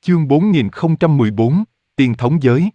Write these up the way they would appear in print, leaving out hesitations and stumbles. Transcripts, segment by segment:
Chương 4014, Tiên thống giới.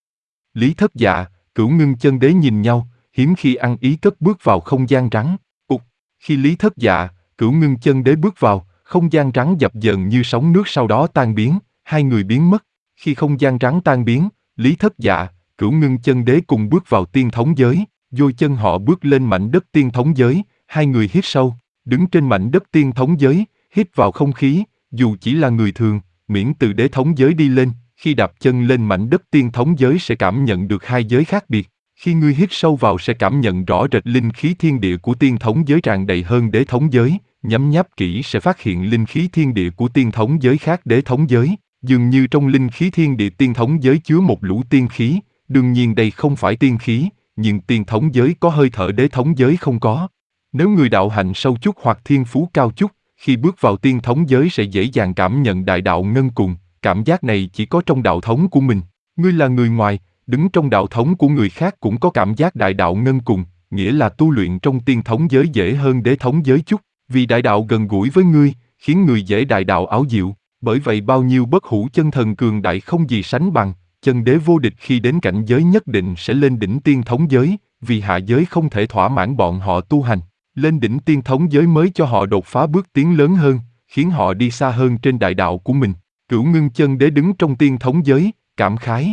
Lý Thất Dạ, Cửu Ngưng Chân Đế nhìn nhau, hiếm khi ăn ý cất bước vào không gian rắn. Khi Lý Thất Dạ, Cửu Ngưng Chân Đế bước vào, không gian rắn dập dờn như sóng nước sau đó tan biến, hai người biến mất. Khi không gian rắn tan biến, Lý Thất Dạ, Cửu Ngưng Chân Đế cùng bước vào tiên thống giới, đôi chân họ bước lên mảnh đất tiên thống giới, hai người hít sâu, đứng trên mảnh đất tiên thống giới, hít vào không khí, dù chỉ là người thường, miễn từ đế thống giới đi lên, khi đạp chân lên mảnh đất tiên thống giới sẽ cảm nhận được hai giới khác biệt. Khi ngươi hít sâu vào sẽ cảm nhận rõ rệt linh khí thiên địa của tiên thống giới tràn đầy hơn đế thống giới, nhấm nháp kỹ sẽ phát hiện linh khí thiên địa của tiên thống giới khác đế thống giới, dường như trong linh khí thiên địa tiên thống giới chứa một lũ tiên khí, đương nhiên đây không phải tiên khí, nhưng tiên thống giới có hơi thở đế thống giới không có. Nếu người đạo hạnh sâu chút hoặc thiên phú cao chút, khi bước vào tiên thống giới sẽ dễ dàng cảm nhận đại đạo ngân cùng, cảm giác này chỉ có trong đạo thống của mình. Ngươi là người ngoài, đứng trong đạo thống của người khác cũng có cảm giác đại đạo ngân cùng, nghĩa là tu luyện trong tiên thống giới dễ hơn đế thống giới chút, vì đại đạo gần gũi với ngươi, khiến người dễ đại đạo ảo diệu, bởi vậy bao nhiêu bất hủ chân thần cường đại không gì sánh bằng, chân đế vô địch khi đến cảnh giới nhất định sẽ lên đỉnh tiên thống giới, vì hạ giới không thể thỏa mãn bọn họ tu hành, lên đỉnh tiên thống giới mới cho họ đột phá bước tiến lớn hơn, khiến họ đi xa hơn trên đại đạo của mình. Cửu Ngưng Chân Đế đứng trong tiên thống giới, cảm khái.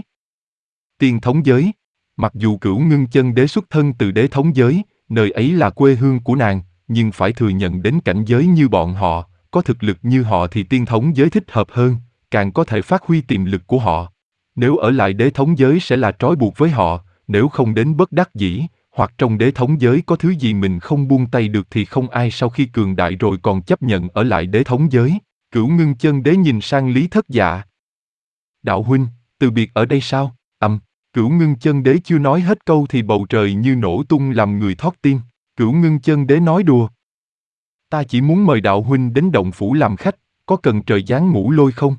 Tiên thống giới. Mặc dù Cửu Ngưng Chân Đế xuất thân từ đế thống giới, nơi ấy là quê hương của nàng, nhưng phải thừa nhận đến cảnh giới như bọn họ, có thực lực như họ thì tiên thống giới thích hợp hơn, càng có thể phát huy tiềm lực của họ. Nếu ở lại đế thống giới sẽ là trói buộc với họ, nếu không đến bất đắc dĩ, hoặc trong đế thống giới có thứ gì mình không buông tay được thì không ai sau khi cường đại rồi còn chấp nhận ở lại đế thống giới. Cửu Ngưng Chân Đế nhìn sang Lý Thất Dạ. Đạo huynh, từ biệt ở đây sao? Cửu Ngưng Chân Đế chưa nói hết câu thì bầu trời như nổ tung làm người thót tim. Cửu Ngưng Chân Đế nói đùa. Ta chỉ muốn mời đạo huynh đến động phủ làm khách, có cần trời giáng ngũ lôi không?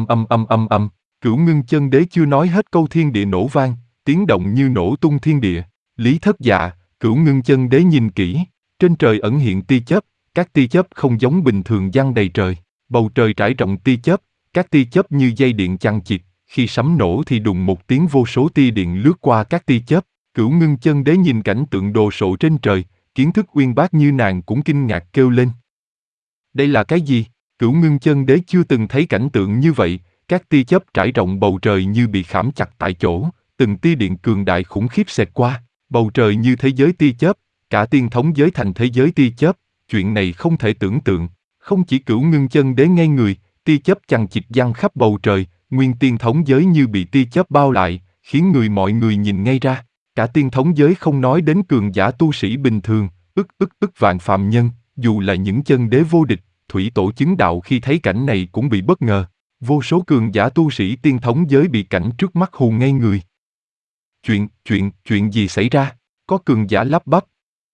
Cửu Ngưng Chân Đế chưa nói hết câu thiên địa nổ vang, tiếng động như nổ tung thiên địa. Lý Thất Dạ, Cửu Ngưng Chân Đế nhìn kỹ, trên trời ẩn hiện tia chớp, các tia chớp không giống bình thường giăng đầy trời. Bầu trời trải rộng tia chớp, các tia chớp như dây điện chằng chịt, khi sấm nổ thì đùng một tiếng vô số tia điện lướt qua các tia chớp. Cửu Ngưng Chân Đế nhìn cảnh tượng đồ sộ trên trời, kiến thức uyên bác như nàng cũng kinh ngạc kêu lên. Đây là cái gì? Cửu Ngưng Chân Đế chưa từng thấy cảnh tượng như vậy, các tia chớp trải rộng bầu trời như bị khảm chặt tại chỗ, từng tia điện cường đại khủng khiếp xẹt qua, bầu trời như thế giới tia chớp, cả tiên thống giới thành thế giới tia chớp, chuyện này không thể tưởng tượng. Không chỉ Cửu Ngưng Chân Đế ngây người, tia chớp chằng chịt giăng khắp bầu trời, nguyên tiên thống giới như bị tia chớp bao lại, khiến mọi người nhìn ngay ra. Cả tiên thống giới không nói đến cường giả tu sĩ bình thường, ức vạn phàm nhân, dù là những chân đế vô địch, thủy tổ chứng đạo khi thấy cảnh này cũng bị bất ngờ. Vô số cường giả tu sĩ tiên thống giới bị cảnh trước mắt hù ngây người. Chuyện gì xảy ra? Có cường giả lắp bắp.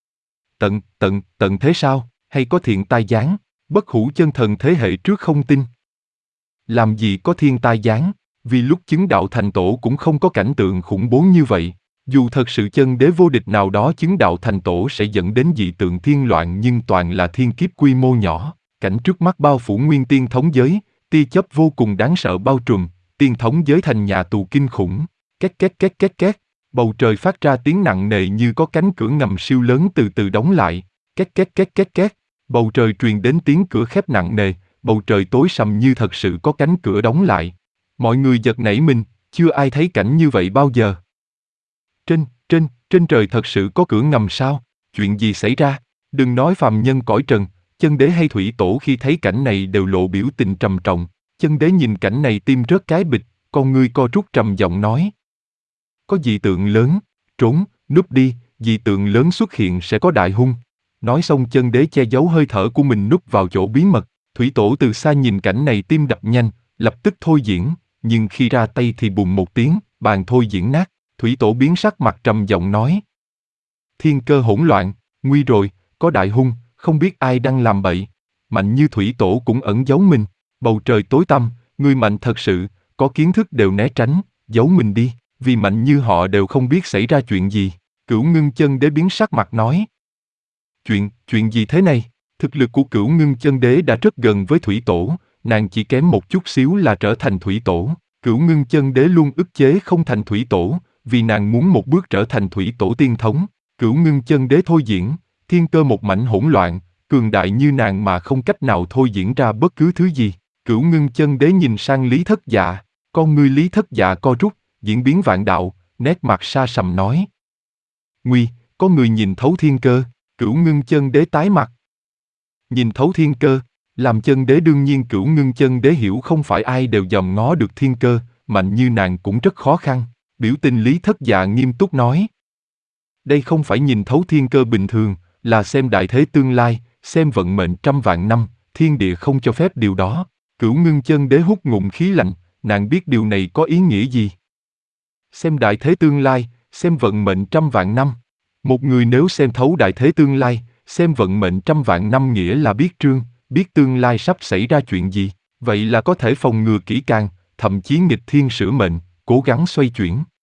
Tận thế sao? Hay có thiện tai giáng? Bất hủ chân thần thế hệ trước không tin. Làm gì có thiên tai giáng? Vì lúc chứng đạo thành tổ cũng không có cảnh tượng khủng bố như vậy. Dù thật sự chân đế vô địch nào đó chứng đạo thành tổ sẽ dẫn đến dị tượng thiên loạn nhưng toàn là thiên kiếp quy mô nhỏ. Cảnh trước mắt bao phủ nguyên tiên thống giới, tia chớp vô cùng đáng sợ bao trùm, tiên thống giới thành nhà tù kinh khủng. Két. Bầu trời phát ra tiếng nặng nề như có cánh cửa ngầm siêu lớn từ từ đóng lại. Két. Bầu trời truyền đến tiếng cửa khép nặng nề, bầu trời tối sầm như thật sự có cánh cửa đóng lại. Mọi người giật nảy mình, chưa ai thấy cảnh như vậy bao giờ. Trên trời thật sự có cửa ngầm sao? Chuyện gì xảy ra? Đừng nói phàm nhân cõi trần, chân đế hay thủy tổ khi thấy cảnh này đều lộ biểu tình trầm trọng. Chân đế nhìn cảnh này tim rớt cái bịch, con ngươi co rút trầm giọng nói. Có dị tượng lớn, núp đi, dị tượng lớn xuất hiện sẽ có đại hung. Nói xong chân đế che giấu hơi thở của mình núp vào chỗ bí mật. Thủy tổ từ xa nhìn cảnh này tim đập nhanh, lập tức thôi diễn, nhưng khi ra tay thì bùng một tiếng, bàn thôi diễn nát. Thủy tổ biến sắc mặt trầm giọng nói. Thiên cơ hỗn loạn, nguy rồi, có đại hung, không biết ai đang làm bậy. Mạnh như thủy tổ cũng ẩn giấu mình, bầu trời tối tăm, người mạnh thật sự, có kiến thức đều né tránh, giấu mình đi, vì mạnh như họ đều không biết xảy ra chuyện gì. Cửu Ngưng Chân Đế biến sắc mặt nói. Chuyện gì thế này? Thực lực của Cửu Ngưng Chân Đế đã rất gần với thủy tổ, nàng chỉ kém một chút xíu là trở thành thủy tổ. Cửu Ngưng Chân Đế luôn ức chế không thành thủy tổ, vì nàng muốn một bước trở thành thủy tổ tiên thống. Cửu Ngưng Chân Đế thôi diễn, thiên cơ một mảnh hỗn loạn, cường đại như nàng mà không cách nào thôi diễn ra bất cứ thứ gì. Cửu Ngưng Chân Đế nhìn sang Lý Thất Dạ, con ngươi Lý Thất Dạ co rút, diễn biến vạn đạo, nét mặt sa sầm nói. Nguy, có người nhìn thấu thiên cơ. Cửu Ngưng Chân Đế tái mặt. Nhìn thấu thiên cơ, làm chân đế đương nhiên Cửu Ngưng Chân Đế hiểu không phải ai đều dòm ngó được thiên cơ, mạnh như nàng cũng rất khó khăn. Biểu tình Lý Thất Dạ nghiêm túc nói. Đây không phải nhìn thấu thiên cơ bình thường, là xem đại thế tương lai, xem vận mệnh trăm vạn năm, thiên địa không cho phép điều đó. Cửu Ngưng Chân Đế hút ngụm khí lạnh, nàng biết điều này có ý nghĩa gì. Xem đại thế tương lai, xem vận mệnh trăm vạn năm. Một người nếu xem thấu đại thế tương lai, xem vận mệnh trăm vạn năm nghĩa là biết trương, biết tương lai sắp xảy ra chuyện gì, vậy là có thể phòng ngừa kỹ càng, thậm chí nghịch thiên sửa mệnh, cố gắng xoay chuyển.